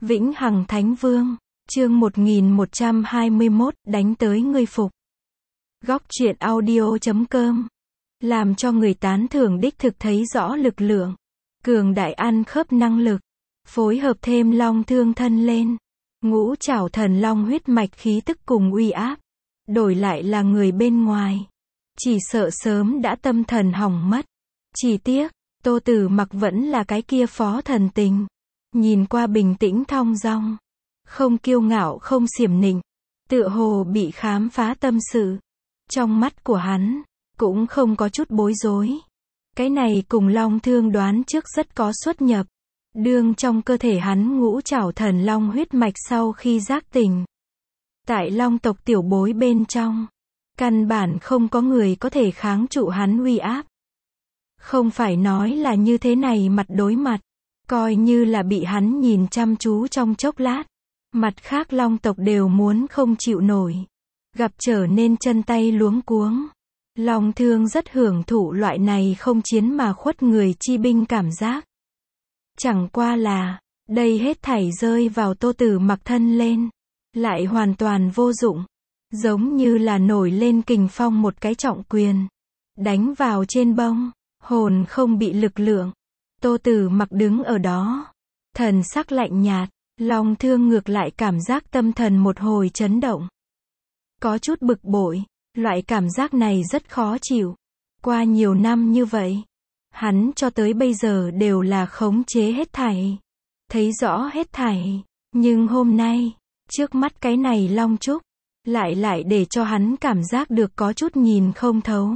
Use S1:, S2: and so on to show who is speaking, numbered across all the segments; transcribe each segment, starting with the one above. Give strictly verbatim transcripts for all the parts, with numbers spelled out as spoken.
S1: Vĩnh Hằng Thánh Vương, chương một nghìn một trăm hai mươi mốt, đánh tới ngươi phục. Góc truyện audio chấm com làm cho người tán thưởng đích thực thấy rõ lực lượng, cường đại ăn khớp năng lực, phối hợp thêm long thương thân lên, ngũ trảo thần long huyết mạch khí tức cùng uy áp, đổi lại là người bên ngoài, chỉ sợ sớm đã tâm thần hỏng mất. Chỉ tiếc, Tô Tử Mặc vẫn là cái kia phó thần tình, nhìn qua bình tĩnh thong dong, không kiêu ngạo không xiểm nịnh, tựa hồ bị khám phá tâm sự. Trong mắt của hắn, cũng không có chút bối rối. Cái này cùng long thương đoán trước rất có xuất nhập. Đương trong cơ thể hắn ngũ trảo thần long huyết mạch sau khi giác tỉnh. Tại long tộc tiểu bối bên trong, căn bản không có người có thể kháng trụ hắn uy áp. Không phải nói là như thế này mặt đối mặt, coi như là bị hắn nhìn chăm chú trong chốc lát. Mặt khác long tộc đều muốn không chịu nổi, gặp trở nên chân tay luống cuống. Long thương rất hưởng thụ loại này không chiến mà khuất người chi binh cảm giác. Chẳng qua là, đây hết thảy rơi vào Tô Tử Mặc thân lên, lại hoàn toàn vô dụng. Giống như là nổi lên kình phong một cái trọng quyền, đánh vào trên bông, hồn không bị lực lượng. Tô Tử Mặc đứng ở đó, thần sắc lạnh nhạt, long thương ngược lại cảm giác tâm thần một hồi chấn động. Có chút bực bội, loại cảm giác này rất khó chịu. Qua nhiều năm như vậy, hắn cho tới bây giờ đều là khống chế hết thảy, thấy rõ hết thảy, nhưng hôm nay, trước mắt cái này long trúc, lại lại để cho hắn cảm giác được có chút nhìn không thấu.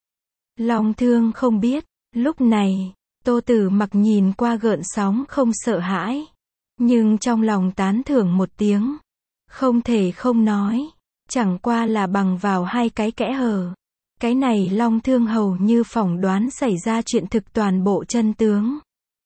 S1: Long thương không biết, lúc này, Tô Tử Mặc nhìn qua gợn sóng không sợ hãi, nhưng trong lòng tán thưởng một tiếng, không thể không nói, chẳng qua là bằng vào hai cái kẽ hở. Cái này long thương hầu như phỏng đoán xảy ra chuyện thực toàn bộ chân tướng.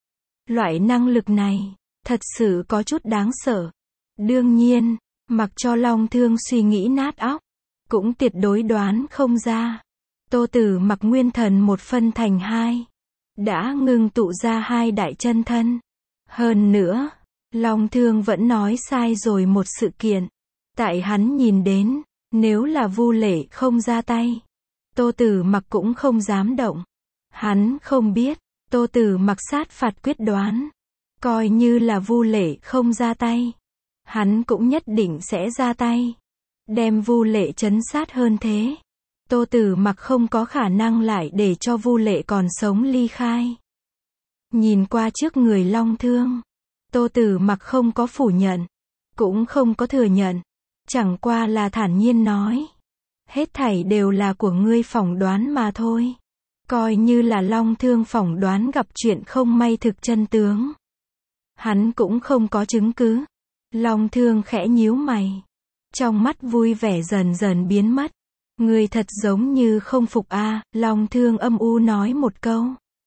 S1: Loại năng lực này, thật sự có chút đáng sợ. Đương nhiên, mặc cho long thương suy nghĩ nát óc, cũng tuyệt đối đoán không ra. Tô Tử Mặc nguyên thần một phân thành hai, đã ngưng tụ ra hai đại chân thân. Hơn nữa, long thương vẫn nói sai rồi một sự kiện. Tại hắn nhìn đến, nếu là Vu Lễ không ra tay, Tô Tử Mặc cũng không dám động. Hắn không biết, Tô Tử Mặc sát phạt quyết đoán, coi như là Vu Lễ không ra tay, hắn cũng nhất định sẽ ra tay, đem Vu Lễ trấn sát hơn thế. Tô Tử Mặc không có khả năng lại để cho Vu Lễ còn sống ly khai. Nhìn qua trước người long thương, Tô Tử Mặc không có phủ nhận, cũng không có thừa nhận, chẳng qua là thản nhiên nói, hết thảy đều là của ngươi phỏng đoán mà thôi. Coi như là long thương phỏng đoán gặp chuyện không may thực chân tướng, hắn cũng không có chứng cứ. Long thương khẽ nhíu mày, trong mắt vui vẻ dần dần biến mất. Ngươi thật giống như không phục a, à, long thương âm u nói một câu.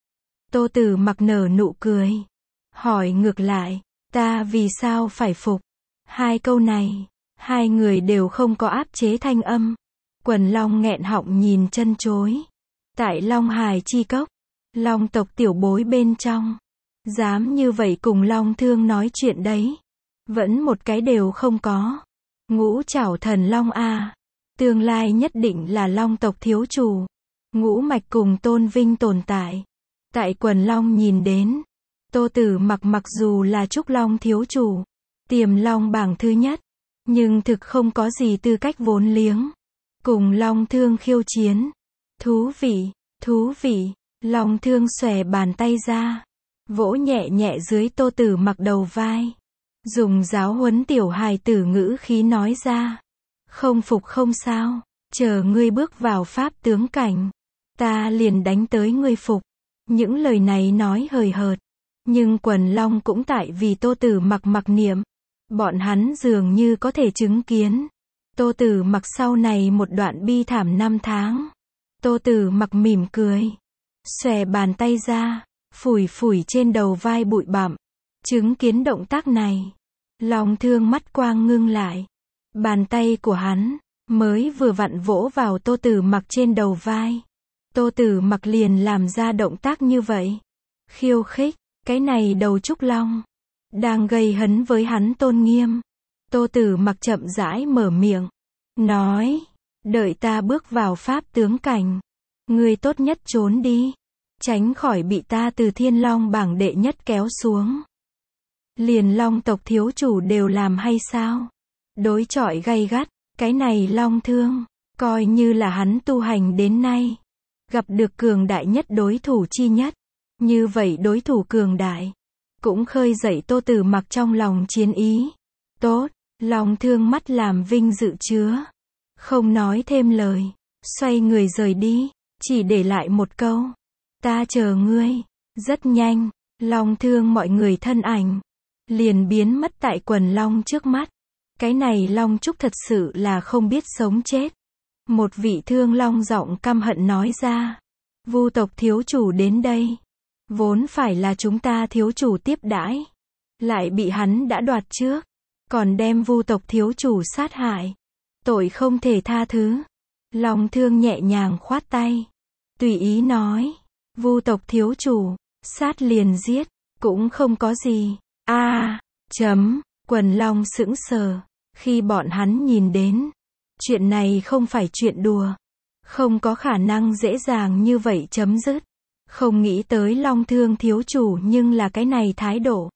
S1: Tô Tử Mặc nở nụ cười, hỏi ngược lại, ta vì sao phải phục? Hai câu này, hai người đều không có áp chế thanh âm. Quần long nghẹn họng nhìn chân chối. Tại Long Hải chi cốc, long tộc tiểu bối bên trong, dám như vậy cùng long thương nói chuyện đấy, vẫn một cái đều không có. Ngũ trảo thần long a, tương lai nhất định là long tộc thiếu chủ, ngũ mạch cùng tôn vinh tồn tại. Tại quần long nhìn đến, Tô Tử Mặc mặc dù là trúc long thiếu chủ, tiềm long bảng thứ nhất, nhưng thực không có gì tư cách vốn liếng cùng long thương khiêu chiến. Thú vị, thú vị. Long thương xòe bàn tay ra, vỗ nhẹ nhẹ dưới Tô Tử Mặc đầu vai, dùng giáo huấn tiểu hài tử ngữ khí nói ra, không phục không sao, chờ ngươi bước vào pháp tướng cảnh, ta liền đánh tới ngươi phục. Những lời này nói hời hợt, nhưng quần long cũng tại vì Tô Tử Mặc mặc niệm. Bọn hắn dường như có thể chứng kiến Tô Tử Mặc sau này một đoạn bi thảm năm tháng. Tô Tử Mặc mỉm cười, xòe bàn tay ra, phủi phủi trên đầu vai bụi bặm. Chứng kiến động tác này, long thương mắt quang ngưng lại. Bàn tay của hắn mới vừa vặn vỗ vào Tô Tử Mặc trên đầu vai, Tô Tử Mặc liền làm ra động tác như vậy. Khiêu khích, cái này đầu trúc long đang gây hấn với hắn tôn nghiêm. Tô Tử Mặc chậm rãi mở miệng, nói, đợi ta bước vào pháp tướng cảnh, ngươi tốt nhất trốn đi, tránh khỏi bị ta từ Thiên Long bảng đệ nhất kéo xuống. Liền Long tộc thiếu chủ đều làm hay sao? Đối chọi gay gắt, cái này Long Thương, coi như là hắn tu hành đến nay, gặp được cường đại nhất đối thủ chi nhất. Như vậy đối thủ cường đại, cũng khơi dậy Tô Tử Mặc trong lòng chiến ý. Tốt, Long Thương mắt làm vinh dự chứa, không nói thêm lời, xoay người rời đi, chỉ để lại một câu, ta chờ ngươi. Rất nhanh, Long Thương mọi người thân ảnh liền biến mất tại quần long trước mắt. Cái này Long Trúc thật sự là không biết sống chết. Một vị thương long giọng căm hận nói ra, Vu tộc thiếu chủ đến đây, vốn phải là chúng ta thiếu chủ tiếp đãi, lại bị hắn đã đoạt trước, còn đem Vu tộc thiếu chủ sát hại, tội không thể tha thứ. Long Thương nhẹ nhàng khoát tay, tùy ý nói, Vu tộc thiếu chủ, sát liền giết, cũng không có gì. A, à, chấm, quần long sững sờ, khi bọn hắn nhìn đến, chuyện này không phải chuyện đùa, không có khả năng dễ dàng như vậy chấm dứt. Không nghĩ tới Long Thương thiếu chủ nhưng là cái này thái độ.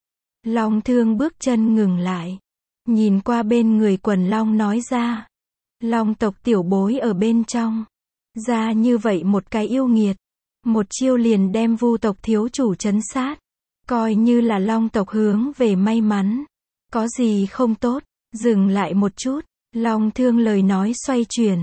S1: Long Thương bước chân ngừng lại, nhìn qua bên người quần long nói ra, Long tộc tiểu bối ở bên trong, ra như vậy một cái yêu nghiệt, một chiêu liền đem Vu tộc thiếu chủ trấn sát, coi như là Long tộc hướng về may mắn, có gì không tốt. Dừng lại một chút, Long Thương lời nói xoay chuyển,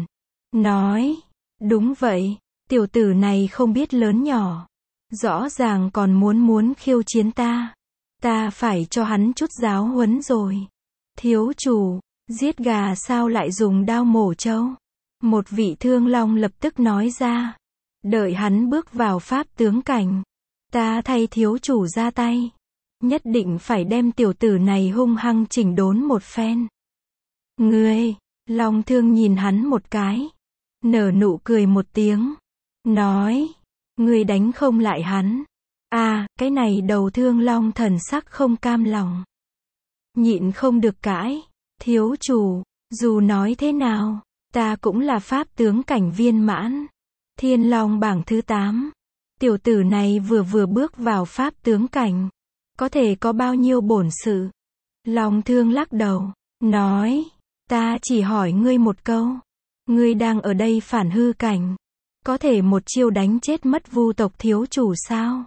S1: nói, đúng vậy, tiểu tử này không biết lớn nhỏ, rõ ràng còn muốn muốn khiêu chiến ta, ta phải cho hắn chút giáo huấn rồi. Thiếu chủ, giết gà sao lại dùng đao mổ trâu? Một vị thương long lập tức nói ra, đợi hắn bước vào pháp tướng cảnh, ta thay thiếu chủ ra tay, nhất định phải đem tiểu tử này hung hăng chỉnh đốn một phen. Ngươi, Long Thương nhìn hắn một cái, nở nụ cười một tiếng, nói, ngươi đánh không lại hắn. À, cái này đầu thương long thần sắc không cam lòng, nhịn không được cãi, thiếu chủ, dù nói thế nào, ta cũng là pháp tướng cảnh viên mãn, Thiên Long bảng thứ tám, tiểu tử này vừa vừa bước vào pháp tướng cảnh, có thể có bao nhiêu bổn sự. Long Thương lắc đầu, nói, ta chỉ hỏi ngươi một câu, ngươi đang ở đây phản hư cảnh, có thể một chiêu đánh chết mất Vu tộc thiếu chủ sao?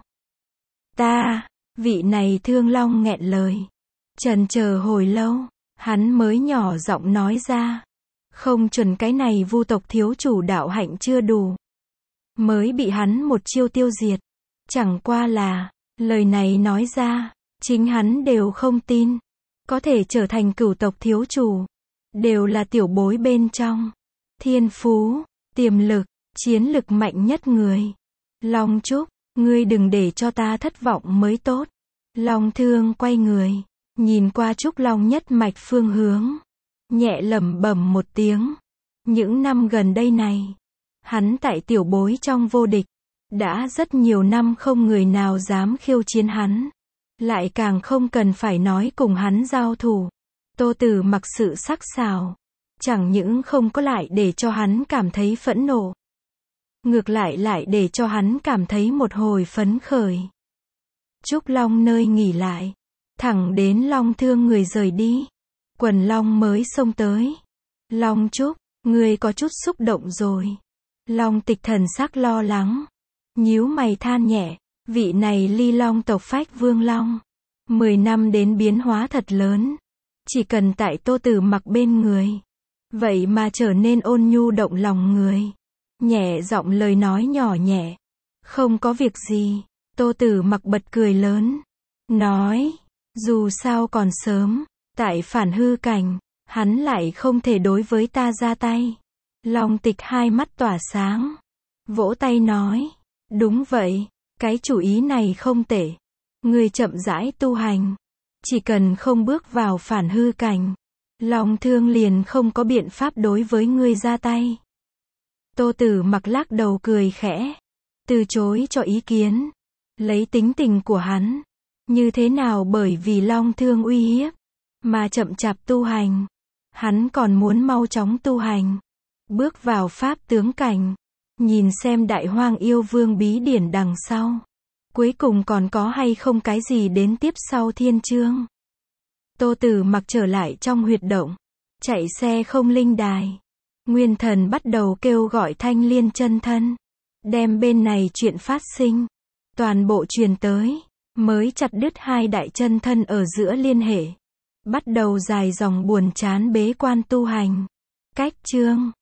S1: Ta, vị này thương long nghẹn lời, chần chờ hồi lâu, hắn mới nhỏ giọng nói ra, không chuẩn cái này Vu tộc thiếu chủ đạo hạnh chưa đủ, mới bị hắn một chiêu tiêu diệt. Chẳng qua là, lời này nói ra, chính hắn đều không tin, có thể trở thành cửu tộc thiếu chủ, đều là tiểu bối bên trong, thiên phú, tiềm lực, chiến lực mạnh nhất người. Long Trúc, ngươi đừng để cho ta thất vọng mới tốt. Long Thương quay người, nhìn qua Trúc Long nhất mạch phương hướng, nhẹ lẩm bẩm một tiếng. Những năm gần đây này, hắn tại tiểu bối trong vô địch, đã rất nhiều năm không người nào dám khiêu chiến hắn, lại càng không cần phải nói cùng hắn giao thủ. Tô Tử Mặc sự sắc sảo, chẳng những không có lại để cho hắn cảm thấy phẫn nộ, ngược lại lại để cho hắn cảm thấy một hồi phấn khởi. Trúc Long nơi nghỉ lại, thẳng đến Long Thương người rời đi, quần long mới xông tới. Long Trúc, ngươi có chút xúc động rồi. Long Tịch thần sắc lo lắng, nhíu mày than nhẹ, vị này ly long tộc phách vương long, mười năm đến biến hóa thật lớn, chỉ cần tại Tô Tử Mặc bên người, vậy mà trở nên ôn nhu động lòng người. Nhẹ giọng lời nói nhỏ nhẹ, không có việc gì. Tô Tử Mặc bật cười lớn, nói, dù sao còn sớm, tại phản hư cảnh, hắn lại không thể đối với ta ra tay. Long Tịch hai mắt tỏa sáng, vỗ tay nói, đúng vậy, cái chủ ý này không tệ. Ngươi chậm rãi tu hành, chỉ cần không bước vào phản hư cảnh, Long Thương liền không có biện pháp đối với ngươi ra tay. Tô Tử Mặc lắc đầu cười khẽ, từ chối cho ý kiến. Lấy tính tình của hắn, Như thế nào bởi vì long thương uy hiếp, mà chậm chạp tu hành. Hắn còn muốn mau chóng tu hành. Bước vào pháp tướng cảnh. Nhìn xem đại hoang yêu vương bí điển đằng sau. Cuối cùng còn có hay không cái gì đến tiếp sau thiên chương. Tô Tử Mặc trở lại trong huyệt động. Chạy xe không linh đài. Nguyên Thần bắt đầu kêu gọi Thanh Liên chân thân. Đem bên này chuyện phát sinh. Toàn bộ truyền tới. Mới chặt đứt hai đại chân thân ở giữa liên hệ. Bắt đầu dài dòng buồn chán bế quan tu hành. Cách chương